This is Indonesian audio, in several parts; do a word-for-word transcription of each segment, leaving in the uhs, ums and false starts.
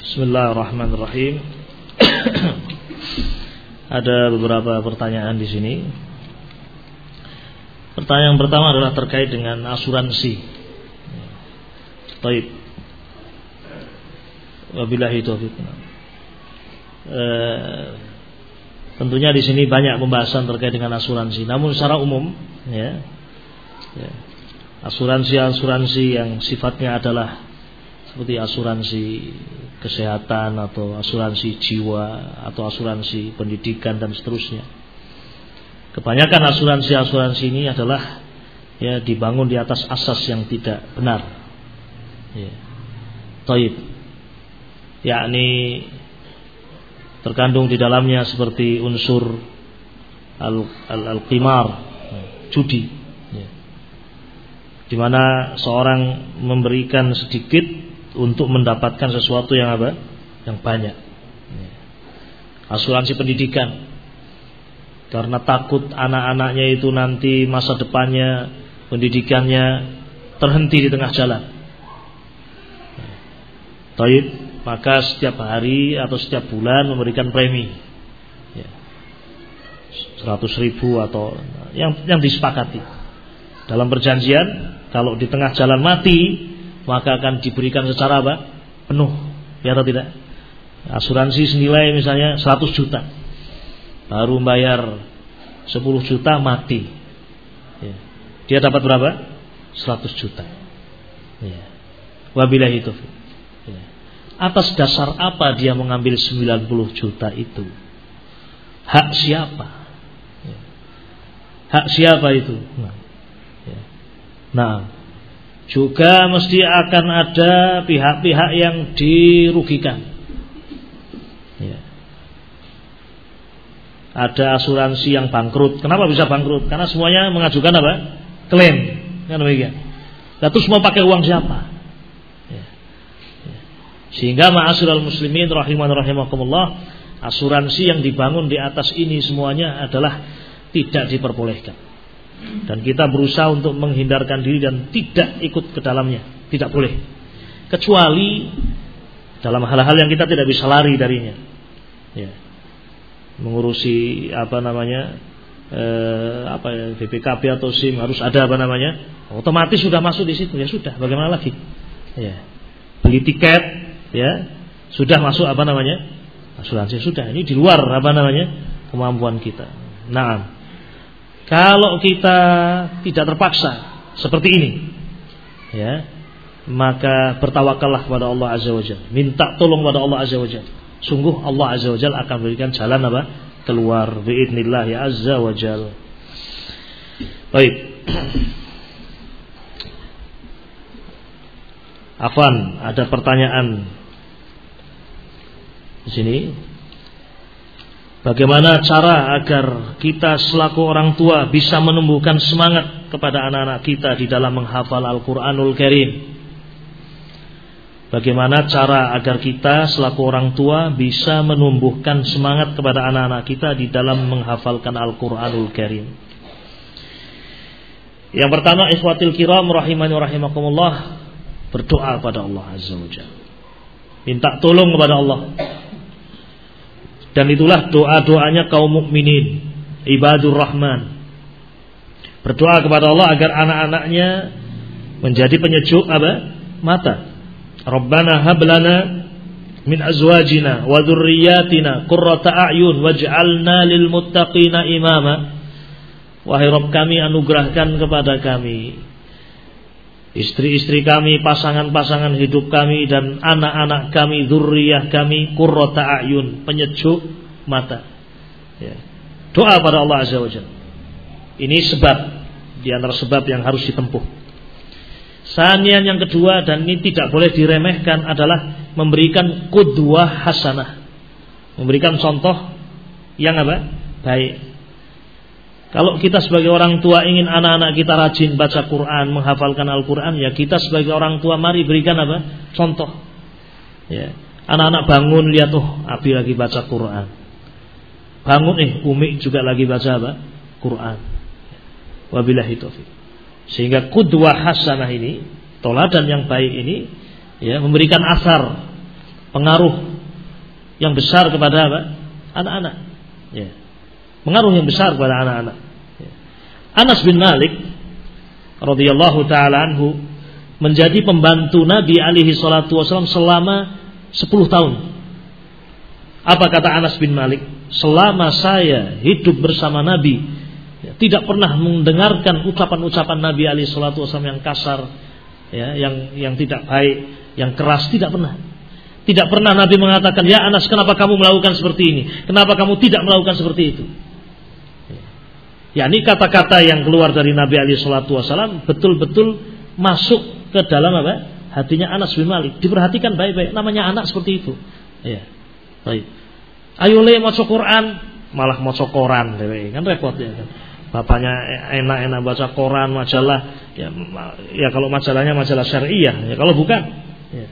Bismillahirrahmanirrahim. Ada beberapa pertanyaan di sini. Pertanyaan pertama adalah terkait dengan asuransi. Baik. Wabillahi taufiq. Eh, tentunya di sini banyak pembahasan terkait dengan asuransi. Namun secara umum, ya, ya asuransi-asuransi yang sifatnya adalah seperti asuransi kesehatan atau asuransi jiwa atau asuransi pendidikan dan seterusnya. Kebanyakan asuransi-asuransi ini adalah ya dibangun di atas asas yang tidak benar. Ya. Taib. Yakni terkandung di dalamnya seperti unsur al-qimar, judi. Ya. Di mana seorang memberikan sedikit untuk mendapatkan sesuatu yang apa? Yang banyak. Asuransi pendidikan, karena takut anak-anaknya itu nanti masa depannya, pendidikannya terhenti di tengah jalan. Taib, maka setiap hari atau setiap bulan memberikan premi seratus ribu atau yang yang disepakati dalam perjanjian. Kalau di tengah jalan mati, maka akan diberikan secara apa? Penuh, ya atau tidak? Asuransi senilai misalnya seratus juta, baru bayar sepuluh juta mati, ya. Dia dapat berapa? seratus juta, ya. Wabillahi taufiq, ya. Atas dasar apa dia mengambil sembilan puluh juta itu? Hak siapa? Ya. Hak siapa itu? Nah, ya. Nah, juga mesti akan ada pihak-pihak yang dirugikan. Ya. Ada asuransi yang bangkrut. Kenapa bisa bangkrut? Karena semuanya mengajukan apa? Klaim. Kan demikian. Nah, terus mau pakai uang siapa? Ya. Ya. Sehingga ma'asyiral muslimin rahiman rahimakumullah, asuransi yang dibangun di atas ini semuanya adalah tidak diperbolehkan. Dan kita berusaha untuk menghindarkan diri dan tidak ikut ke dalamnya. Tidak boleh. Kecuali dalam hal-hal yang kita tidak bisa lari darinya. Ya. Mengurusi apa namanya eh, apa ya, B P K B atau SIM harus ada apa namanya. Otomatis sudah masuk di situ, ya sudah. Bagaimana lagi? Ya. Beli tiket, ya sudah masuk apa namanya asuransi, sudah. Ini di luar apa namanya kemampuan kita. Nah, kalau kita tidak terpaksa seperti ini, ya, maka bertawakallah kepada Allah Azza wa Jalla. Minta tolong kepada Allah Azza wa Jalla. Sungguh Allah Azza wa Jalla akan berikan jalan apa? Keluar biidznillah ya Azza wa Jalla. Baik. Afwan, ada pertanyaan di sini. Bagaimana cara agar kita selaku orang tua bisa menumbuhkan semangat kepada anak-anak kita di dalam menghafal Al-Quranul Karim? Bagaimana cara agar kita selaku orang tua bisa menumbuhkan semangat kepada anak-anak kita di dalam menghafalkan Al-Quranul Karim? Yang pertama, ikhwatil kiram rahimani rahimakumullah, berdoa kepada Allah Azza wa Jalla. Minta tolong kepada Allah. Dan itulah doa-doanya kaum mukminin, ibadur rahman. Berdoa kepada Allah agar anak-anaknya menjadi penyejuk apa? Mata. Rabbana hab lana min azwajina wa dzurriyyatina qurrata a'yun waj'alna lil muttaqina imama. Wahai Rabb kami, anugerahkan kepada kami istri-istri kami, pasangan-pasangan hidup kami, dan anak-anak kami, dzurriyyah kami, qurrata a'yun, penyejuk mata. Ya. Doa pada Allah Azza wa Jalla. Ini sebab di antara sebab yang harus ditempuh. Sanian yang kedua, dan ini tidak boleh diremehkan, adalah memberikan qudwah hasanah, memberikan contoh yang apa? Baik. Kalau kita sebagai orang tua ingin anak-anak kita rajin baca Quran, menghafalkan Al-Quran, ya kita sebagai orang tua mari berikan apa? Contoh. Ya. Anak-anak bangun, lihat, oh Abi lagi baca Quran. Bangun, eh Umi juga lagi baca apa? Quran. Wabillahi taufiq. Sehingga qudwah hasanah ini, toladan yang baik ini, ya memberikan asar pengaruh yang besar kepada apa? Anak-anak. Ya. Pengaruh yang besar kepada anak-anak. Ya. Anas bin Malik radhiyallahu taala anhu menjadi pembantu Nabi alaihi salatu wasallam selama sepuluh tahun. Apa kata Anas bin Malik? Selama saya hidup bersama Nabi, ya, tidak pernah mendengarkan ucapan-ucapan Nabi alaihi salatu wasallam yang kasar, ya, yang yang tidak baik, yang keras, tidak pernah. Tidak pernah Nabi mengatakan, "Ya Anas, kenapa kamu melakukan seperti ini? Kenapa kamu tidak melakukan seperti itu?" Ya, ini kata-kata yang keluar dari Nabi alaihi salatu wasallam betul-betul masuk ke dalam apa? Hatinya Anas bin Malik. Diperhatikan baik-baik, namanya anak seperti itu. Ya. Baik. Ayo le maca Quran, malah maca koran, kan repot ya kan. Bapaknya enak-enak baca koran, majalah, ya, ya kalau majalahnya majalah syariah, ya kalau bukan, ya.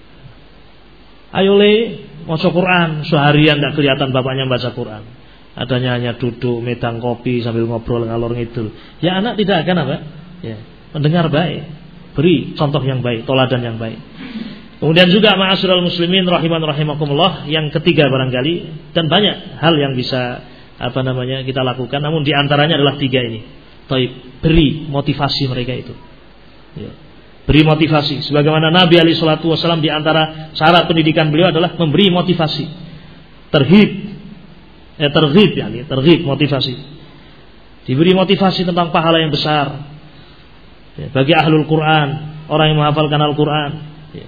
Ayo le maca Quran, seharian tidak kelihatan bapaknya baca Quran. Adanya hanya duduk medang kopi sambil ngobrol ngalor ngidul. Ya anak tidak akan apa? Ya, mendengar baik. Beri contoh yang baik, toladan yang baik. Kemudian juga ma'asyiral muslimin rahiman rahimakumullah, yang ketiga barangkali, dan banyak hal yang bisa apa namanya kita lakukan, namun di antaranya adalah tiga ini. Taib, beri motivasi mereka itu. Ya. Beri motivasi. Sebagaimana Nabi alaihi salatu wasallam di antara syarat pendidikan beliau adalah memberi motivasi. Terhib, eh, terhib ya, terhib motivasi. Diberi motivasi tentang pahala yang besar. Ya, bagi ahlul Quran, orang yang menghafalkan Al-Quran. Ya.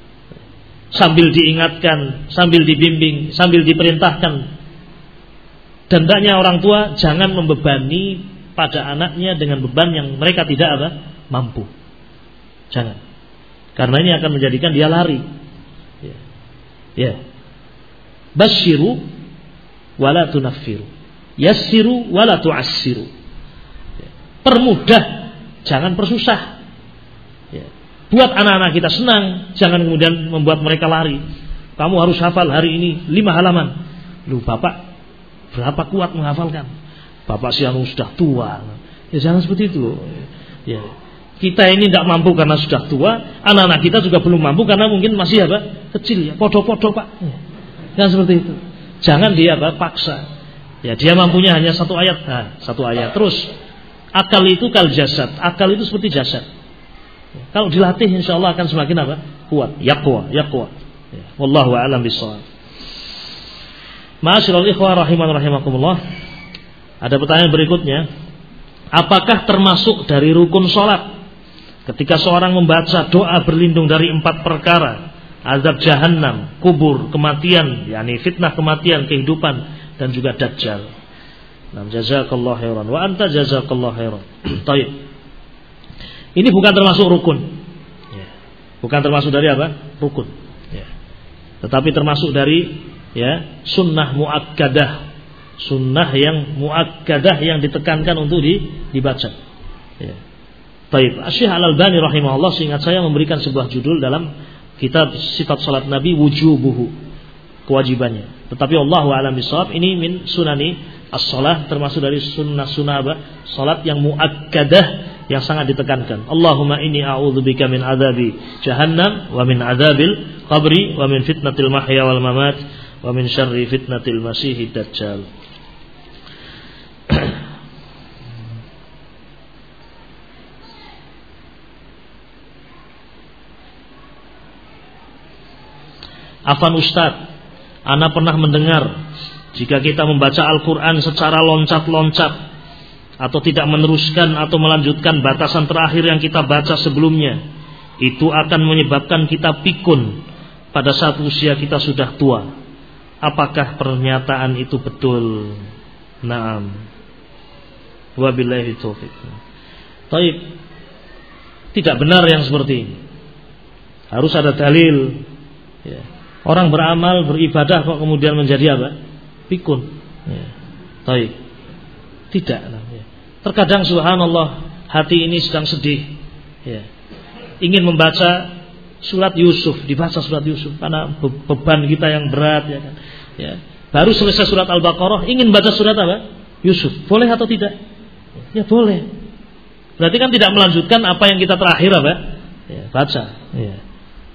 Sambil diingatkan, sambil dibimbing, sambil diperintahkan. Dan hendaknya orang tua jangan membebani pada anaknya dengan beban yang mereka tidak apa? Mampu. Jangan. Karena ini akan menjadikan dia lari. Ya. Ya. Basyiru wala tunaffiru. Yassiru wala tu'assiru. Ya. Permudah, jangan persusah. Ya. Buat anak-anak kita senang, jangan kemudian membuat mereka lari. Kamu harus hafal hari ini lima halaman. Lu bapak berapa kuat menghafalkan? Bapak si anu sudah tua. Ya jangan seperti itu. Ya. Kita ini tidak mampu karena sudah tua, anak-anak kita juga belum mampu karena mungkin masih apa? Kecil ya, podo-podo Pak. Ya. Jangan seperti itu. Jangan dia apa? Paksa. Ya dia mampunya hanya satu ayat, nah, satu ayat. Terus akal itu kal jasad, akal itu seperti jasad. Ya. Kalau dilatih insya Allah akan semakin apa? Kuat, yaqwa, yaqwa. Ya. Wallahu a'lam bishawab. Ma'asyiral ikhwah rahiman rahimakumullah. Ada pertanyaan berikutnya. Apakah termasuk dari rukun sholat ketika seorang membaca doa berlindung dari empat perkara, azab jahannam, kubur, kematian, yakni fitnah kematian, kehidupan, dan juga dajjal? Nah, jazakallahu khairan wa anta jazakallahu khairan. Baik. Ini bukan termasuk rukun. Ya. Bukan termasuk dari apa? Rukun. Ya. Tetapi termasuk dari ya sunnah muakkadah, sunnah yang muakkadah yang ditekankan untuk di, dibaca. Ya. Baik, Syekh Al-Albani rahimahullah seingat saya memberikan sebuah judul dalam kitab sifat salat Nabi, wujubuhu, kewajibannya. Tetapi Allahu a'lam bishawab, ini min sunani as-shalah, termasuk dari sunnah-sunnah salat yang muakkadah yang sangat ditekankan. Allahumma inni a'udzubika min adzabi jahannam wa min adzabil qabri wa min fitnatil mahya wal mamat wa min syarri fitnatil masihid dajjal. Afan Ustaz, ana pernah mendengar jika kita membaca Al-Quran secara loncat-loncat atau tidak meneruskan atau melanjutkan batasan terakhir yang kita baca sebelumnya, itu akan menyebabkan kita pikun pada saat usia kita sudah tua. Apakah pernyataan itu betul? Naam. Wabillahi taufiq. Baik. Tidak benar yang seperti ini. Harus ada dalil. Ya. Orang beramal, beribadah kok kemudian menjadi apa? Pikun. Ya. Baik. Tidak. Ya. Terkadang subhanallah hati ini sedang sedih. Ya. Ingin membaca surat Yusuf, dibaca surat Yusuf karena beban kita yang berat, ya kan? Ya. Baru selesai surat Al-Baqarah, ingin baca surat apa? Yusuf. Boleh atau tidak? Ya boleh. Berarti kan tidak melanjutkan apa yang kita terakhir apa? Ya, baca. Ya.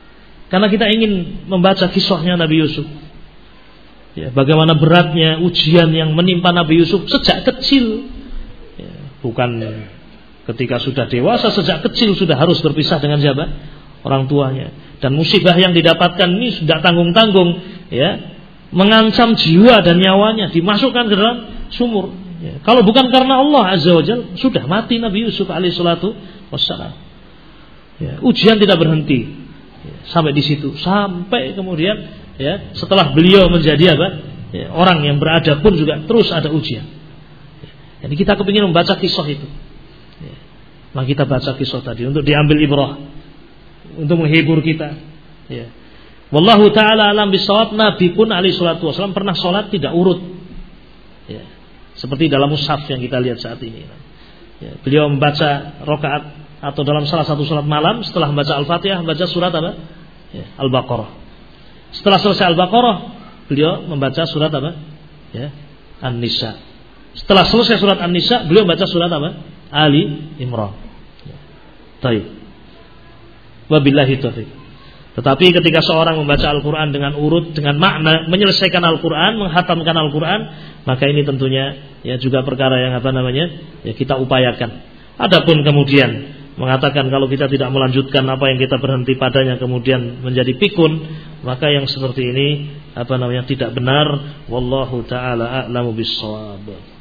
Karena kita ingin membaca kisahnya Nabi Yusuf. Ya, bagaimana beratnya ujian yang menimpa Nabi Yusuf sejak kecil. Ya, bukan ketika sudah dewasa, sejak kecil sudah harus berpisah dengan siapa? Orang tuanya. Dan musibah yang didapatkan ini sudah tanggung-tanggung, ya, mengancam jiwa dan nyawanya, dimasukkan ke dalam sumur. Ya, kalau bukan karena Allah Azza wa Jalla, sudah mati Nabi Yusuf alaihi salatu wassalam. Ya, ujian tidak berhenti ya, sampai di situ, sampai kemudian ya, setelah beliau menjadi apa? Ya, orang yang beradab pun juga terus ada ujian. Ya, jadi kita kepingin membaca kisah itu. Ya, maka kita baca kisah tadi untuk diambil ibrah, untuk menghibur kita. Ya. Wallahu taala alam bisawab. Nabi pun alaihi salatu wasallam pernah sholat tidak urut. Ya. Seperti dalam mushaf yang kita lihat saat ini. Ya. Beliau membaca rakaat atau dalam salah satu sholat malam setelah membaca Al-Fatihah membaca surat apa? Ya, Al-Baqarah. Setelah selesai Al-Baqarah, beliau membaca surat apa? Ya, An-Nisa. Setelah selesai surat An-Nisa, beliau membaca surat apa? Ali Imran. Ya. Baik. Wabillahi taufiq. Tetapi ketika seorang membaca Al-Quran dengan urut, dengan makna, menyelesaikan Al-Quran, menghatamkan Al-Quran, maka ini tentunya ya juga perkara yang apa namanya? Ya kita upayakan. Adapun kemudian mengatakan kalau kita tidak melanjutkan apa yang kita berhenti padanya kemudian menjadi pikun, maka yang seperti ini apa namanya tidak benar. Wallahu taala a'lamu bis-shawab.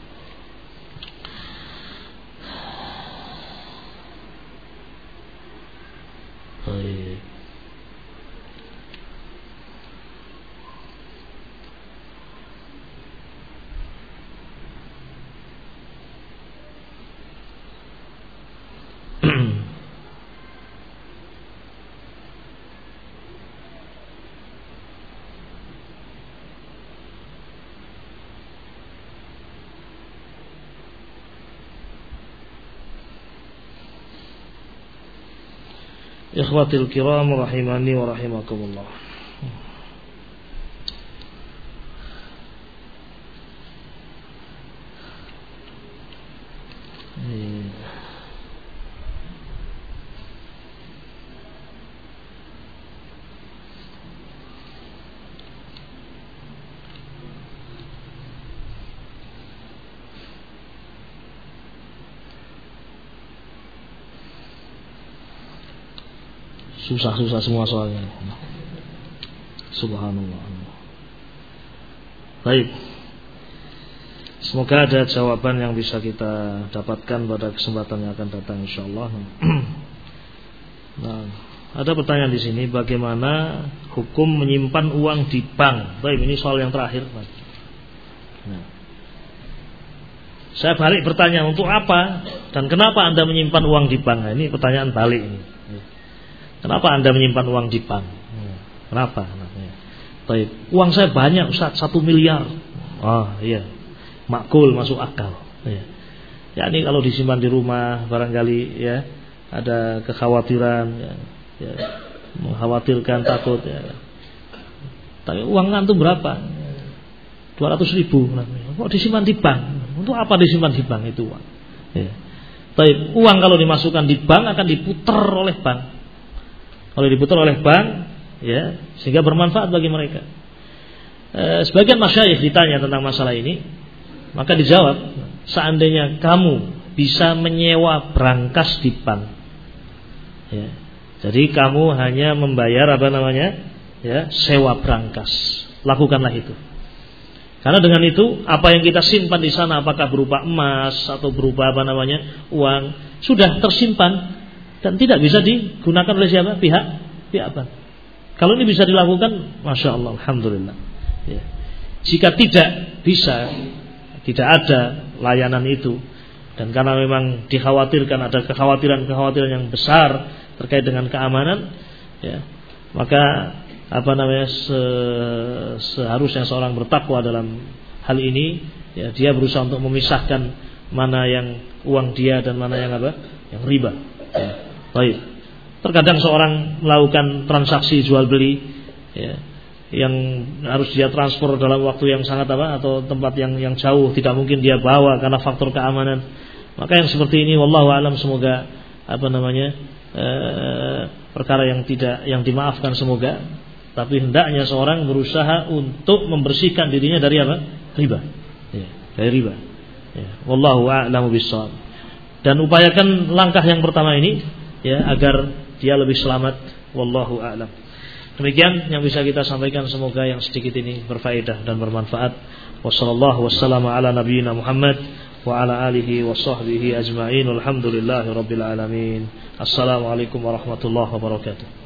Baik. Ikhwatil kiram rahimani wa rahimakumullah. Susah-susah semua soalnya. Subhanallah. Baik. Semoga ada jawaban yang bisa kita dapatkan pada kesempatan yang akan datang insyaallah. Nah, ada pertanyaan di sini, bagaimana hukum menyimpan uang di bank? Baik, ini soal yang terakhir. Nah, saya balik bertanya, untuk apa dan kenapa Anda menyimpan uang di bank? Nah, ini pertanyaan balik ini. Kenapa Anda menyimpan uang di bank? Kenapa? Baik, uang saya banyak Ustaz, satu miliar. Oh iya, makul, masuk akal. Ya. Ya ini kalau disimpan di rumah barangkali ya ada kekhawatiran, ya, ya, mengkhawatirkan takut. Ya. Tapi uang antum berapa? Dua ratus ribu. Kok disimpan di bank? Untuk apa disimpan di bank itu uang? Ya. Baik, uang kalau dimasukkan di bank akan diputar oleh bank. Kalau diputar oleh bank, ya, sehingga bermanfaat bagi mereka. E, sebagian masyayikh ditanya tentang masalah ini, maka dijawab, seandainya kamu bisa menyewa brankas di bank, ya, jadi kamu hanya membayar apa namanya, ya, sewa brankas, lakukanlah itu. Karena dengan itu, apa yang kita simpan di sana, apakah berupa emas atau berupa apa namanya uang, sudah tersimpan. Dan tidak bisa digunakan oleh siapa? Pihak pihak bank. Kalau ini bisa dilakukan, masya Allah, alhamdulillah. Ya. Jika tidak bisa, tidak ada layanan itu, dan karena memang dikhawatirkan ada kekhawatiran-kekhawatiran yang besar terkait dengan keamanan, ya, maka apa namanya se seharusnya seorang bertakwa dalam hal ini, ya, dia berusaha untuk memisahkan mana yang uang dia dan mana yang apa, yang riba. Ya. Baik. Terkadang seorang melakukan transaksi jual beli, ya, yang harus dia transfer dalam waktu yang sangat apa atau tempat yang yang jauh, tidak mungkin dia bawa karena faktor keamanan. Maka yang seperti ini wallahu alam, semoga apa namanya eh, perkara yang tidak yang dimaafkan semoga, tapi hendaknya seorang berusaha untuk membersihkan dirinya dari apa? Riba. Ya, dari riba. Ya, wallahu a'lamu bissawab. Dan upayakan langkah yang pertama ini ya agar dia lebih selamat. Wallahu a'lam. Demikian yang bisa kita sampaikan, semoga yang sedikit ini berfaedah dan bermanfaat. Wassallallahu wassalamu ala nabiyyina Muhammad wa ala alihi wa sahbihi ajma'in. Alhamdulillahi rabbil alamin. Assalamualaikum warahmatullahi wabarakatuh.